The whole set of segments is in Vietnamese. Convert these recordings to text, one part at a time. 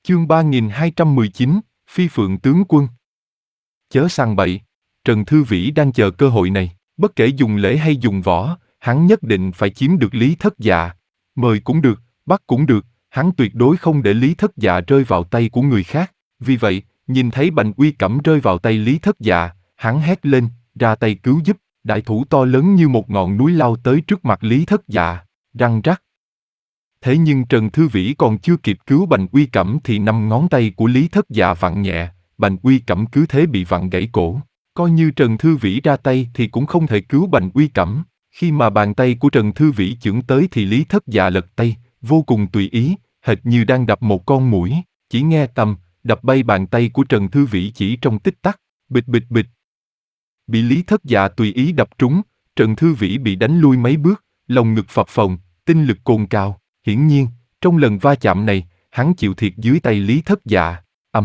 Chương 3219, Phi Phượng tướng quân. Chớ sằng bậy, Trần Thư Vĩ đang chờ cơ hội này, bất kể dùng lễ hay dùng võ, hắn nhất định phải chiếm được Lý Thất Dạ. Mời cũng được, bắt cũng được, hắn tuyệt đối không để Lý Thất Dạ rơi vào tay của người khác. Vì vậy, nhìn thấy Bành Uy Cẩm rơi vào tay Lý Thất Dạ, hắn hét lên, ra tay cứu giúp, đại thủ to lớn như một ngọn núi lao tới trước mặt Lý Thất Dạ, răng rắc. Thế nhưng Trần Thư Vĩ còn chưa kịp cứu Bành Uy Cẩm thì 5 ngón tay của Lý Thất Dạ vặn nhẹ, Bành Uy Cẩm cứ thế bị vặn gãy cổ. Coi như Trần Thư Vĩ ra tay thì cũng không thể cứu Bành Uy Cẩm. Khi mà bàn tay của Trần Thư Vĩ chưởng tới thì Lý Thất Dạ lật tay, vô cùng tùy ý, hệt như đang đập một con muỗi. Chỉ nghe tầm, đập bay bàn tay của Trần Thư Vĩ chỉ trong tích tắc, bịch bịch bịch. Bị Lý Thất Dạ tùy ý đập trúng, Trần Thư Vĩ bị đánh lui mấy bước, lồng ngực phập phồng, tinh lực cồn cào. Hiển nhiên, trong lần va chạm này, hắn chịu thiệt dưới tay Lý Thất Dạ.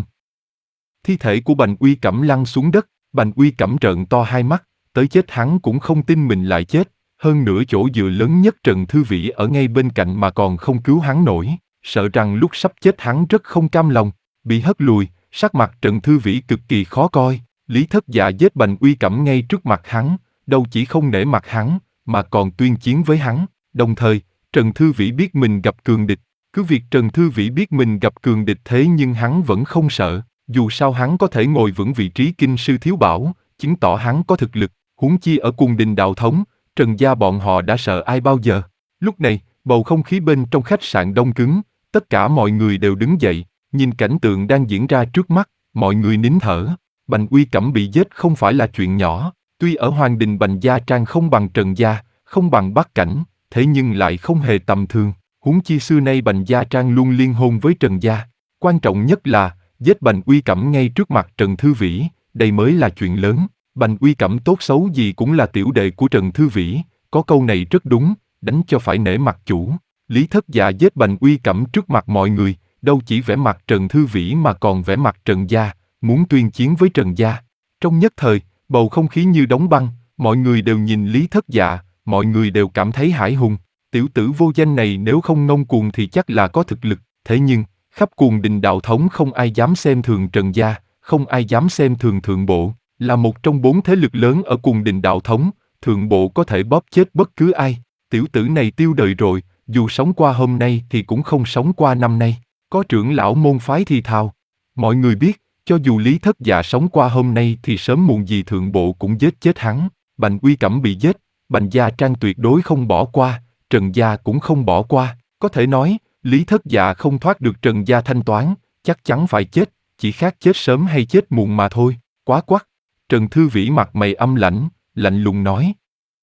Thi thể của Bành Uy Cẩm lăn xuống đất, Bành Uy Cẩm trợn to hai mắt, tới chết hắn cũng không tin mình lại chết. Hơn nữa chỗ dựa lớn nhất Trần Thư Vĩ ở ngay bên cạnh mà còn không cứu hắn nổi, sợ rằng lúc sắp chết hắn rất không cam lòng. Bị hất lùi, sắc mặt Trần Thư Vĩ cực kỳ khó coi. Lý Thất Dạ giết Bành Uy Cẩm ngay trước mặt hắn, đâu chỉ không nể mặt hắn, mà còn tuyên chiến với hắn. Đồng thời, Trần Thư Vĩ biết mình gặp cường địch. Cứ việc Trần Thư Vĩ biết mình gặp cường địch thế nhưng hắn vẫn không sợ. Dù sao hắn có thể ngồi vững vị trí kinh sư thiếu bảo, chứng tỏ hắn có thực lực. Huống chi ở cung đình đạo thống, Trần gia bọn họ đã sợ ai bao giờ. Lúc này, bầu không khí bên trong khách sạn đông cứng, tất cả mọi người đều đứng dậy, nhìn cảnh tượng đang diễn ra trước mắt, mọi người nín thở. Bành Uy Cẩm bị giết không phải là chuyện nhỏ, tuy ở Hoàng đình Bành gia trang không bằng Trần gia, không bằng Bắc Cảnh, thế nhưng lại không hề tầm thường. Huống chi xưa nay Bành gia trang luôn liên hôn với Trần gia. Quan trọng nhất là, giết Bành Uy Cẩm ngay trước mặt Trần Thư Vĩ, đây mới là chuyện lớn. Bành Uy Cẩm tốt xấu gì cũng là tiểu đệ của Trần Thư Vĩ, có câu này rất đúng, đánh cho phải nể mặt chủ. Lý Thất Dạ giết Bành Uy Cẩm trước mặt mọi người, đâu chỉ vẻ mặt Trần Thư Vĩ mà còn vẻ mặt Trần gia, muốn tuyên chiến với Trần gia. Trong nhất thời, bầu không khí như đóng băng, mọi người đều nhìn Lý Thất Dạ, mọi người đều cảm thấy hãi hùng. Tiểu tử vô danh này nếu không ngông cuồng thì chắc là có thực lực, thế nhưng, khắp cuồng đình đạo thống không ai dám xem thường Trần gia, không ai dám xem thường Thượng Bộ, là một trong 4 thế lực lớn ở cuồng đình đạo thống, Thượng Bộ có thể bóp chết bất cứ ai. Tiểu tử này tiêu đời rồi, dù sống qua hôm nay thì cũng không sống qua năm nay. Có trưởng lão môn phái thì thào. Mọi người biết, cho dù Lý Thất Dạ sống qua hôm nay thì sớm muộn gì Thượng Bộ cũng giết chết hắn. Bành Uy Cẩm bị giết, Bành gia trang tuyệt đối không bỏ qua, Trần gia cũng không bỏ qua. Có thể nói, Lý Thất Dạ không thoát được Trần gia thanh toán, chắc chắn phải chết, chỉ khác chết sớm hay chết muộn mà thôi. Quá quắc. Trần Thư Vĩ mặt mày âm lãnh, lạnh lùng nói.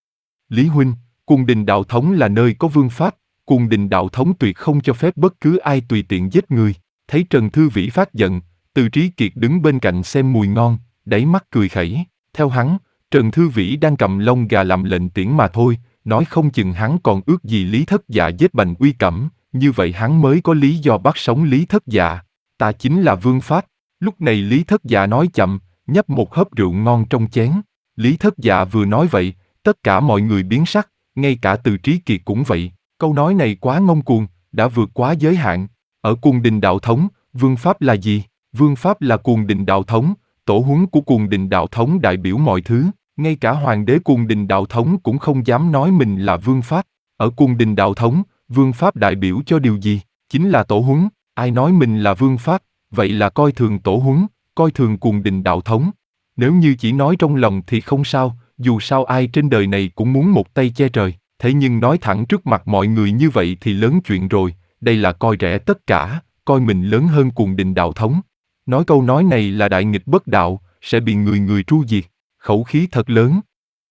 Lý huynh, cung đình đạo thống là nơi có vương pháp, cung đình đạo thống tuyệt không cho phép bất cứ ai tùy tiện giết người. Thấy Trần Thư Vĩ phát giận, Từ Trí Kiệt đứng bên cạnh xem mùi ngon, đáy mắt cười khẩy. Theo hắn, Trần Thư Vĩ đang cầm lông gà làm lệnh tiễn mà thôi, nói không chừng hắn còn ước gì Lý Thất Dạ giết Bành Uy Cẩm, như vậy hắn mới có lý do bắt sống Lý Thất Dạ. Ta chính là vương pháp. Lúc này Lý Thất Dạ nói chậm, nhấp một hớp rượu ngon trong chén. Lý Thất Dạ vừa nói vậy, tất cả mọi người biến sắc, ngay cả Từ Trí Kiệt cũng vậy. Câu nói này quá ngông cuồng, đã vượt quá giới hạn. Ở cuồng đình đạo thống, vương pháp là gì? Vương pháp là cuồng đình đạo thống, tổ huấn của cuồng đình đạo thống đại biểu mọi thứ. Ngay cả hoàng đế cuồng đình đạo thống cũng không dám nói mình là vương pháp. Ở cuồng đình đạo thống, vương pháp đại biểu cho điều gì? Chính là tổ huấn. Ai nói mình là vương pháp, vậy là coi thường tổ huấn, coi thường cuồng đình đạo thống. Nếu như chỉ nói trong lòng thì không sao, dù sao ai trên đời này cũng muốn một tay che trời. Thế nhưng nói thẳng trước mặt mọi người như vậy thì lớn chuyện rồi, đây là coi rẻ tất cả, coi mình lớn hơn cuồng đình đạo thống. Nói câu nói này là đại nghịch bất đạo, sẽ bị người người tru diệt, khẩu khí thật lớn.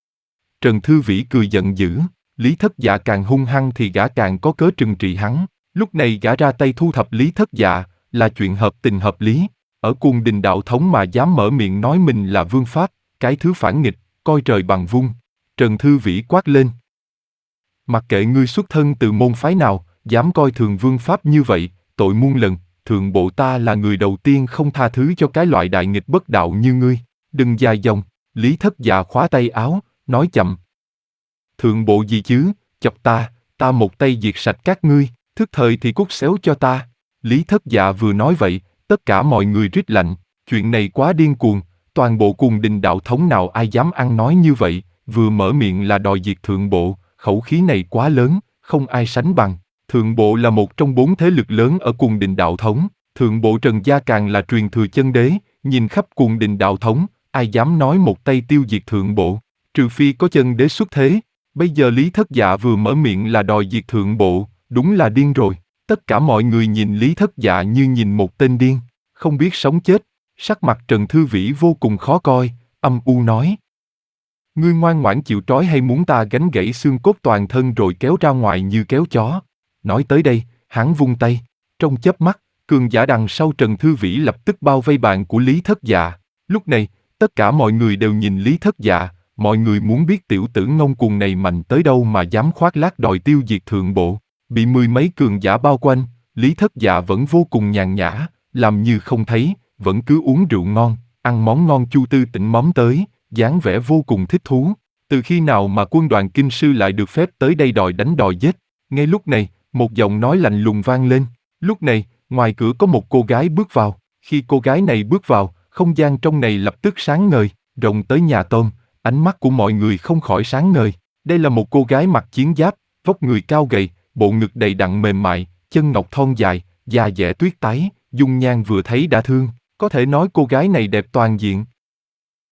Trần Thư Vĩ cười giận dữ, Lý Thất Dạ càng hung hăng thì gã càng có cớ trừng trị hắn. Lúc này gã ra tay thu thập Lý Thất Dạ, là chuyện hợp tình hợp lý. Ở cuồng đình đạo thống mà dám mở miệng nói mình là vương pháp, cái thứ phản nghịch, coi trời bằng vung. Trần Thư Vĩ quát lên. Mặc kệ ngươi xuất thân từ môn phái nào, dám coi thường vương pháp như vậy, tội muôn lần, Thượng Bộ ta là người đầu tiên không tha thứ cho cái loại đại nghịch bất đạo như ngươi. Đừng dài dòng, Lý Thất Dạ khóa tay áo, nói chậm. Thượng Bộ gì chứ, chọc ta một tay diệt sạch các ngươi, thức thời thì cút xéo cho ta. Lý Thất Dạ vừa nói vậy, tất cả mọi người rít lạnh, chuyện này quá điên cuồng, toàn bộ Cuồng Đình đạo thống nào ai dám ăn nói như vậy, vừa mở miệng là đòi diệt thượng bộ, khẩu khí này quá lớn, không ai sánh bằng. Thượng bộ là một trong 4 thế lực lớn ở Cuồng Đình đạo thống, thượng bộ Trần Gia càng là truyền thừa chân đế, nhìn khắp Cuồng Đình đạo thống, ai dám nói một tay tiêu diệt thượng bộ, trừ phi có chân đế xuất thế. Bây giờ Lý Thất Dạ vừa mở miệng là đòi diệt thượng bộ, đúng là điên rồi. Tất cả mọi người nhìn Lý Thất Dạ như nhìn một tên điên, không biết sống chết. Sắc mặt Trần Thư Vĩ vô cùng khó coi, âm u nói. Ngươi ngoan ngoãn chịu trói hay muốn ta gánh gãy xương cốt toàn thân rồi kéo ra ngoài như kéo chó? Nói tới đây, hắn vung tay. Trong chớp mắt, cường giả đằng sau Trần Thư Vĩ lập tức bao vây bạn của Lý Thất Dạ. Lúc này, tất cả mọi người đều nhìn Lý Thất Dạ, mọi người muốn biết tiểu tử ngông cuồng này mạnh tới đâu mà dám khoác lác đòi tiêu diệt thượng bộ. Bị mười mấy cường giả bao quanh, Lý Thất Dạ vẫn vô cùng nhàn nhã, làm như không thấy, vẫn cứ uống rượu ngon, ăn món ngon Chu Tư Tỉnh móm tới, dáng vẻ vô cùng thích thú. Từ khi nào mà quân đoàn kinh sư lại được phép tới đây đòi đánh đòi giết? Ngay lúc này, một giọng nói lạnh lùng vang lên. Lúc này, ngoài cửa có một cô gái bước vào. Khi cô gái này bước vào, không gian trong này lập tức sáng ngời, rộng tới nhà tôm, ánh mắt của mọi người không khỏi sáng ngời. Đây là một cô gái mặc chiến giáp, vóc người cao gầy, bộ ngực đầy đặn mềm mại, chân ngọc thon dài, da dẻ tuyết tái, dung nhan vừa thấy đã thương. Có thể nói cô gái này đẹp toàn diện.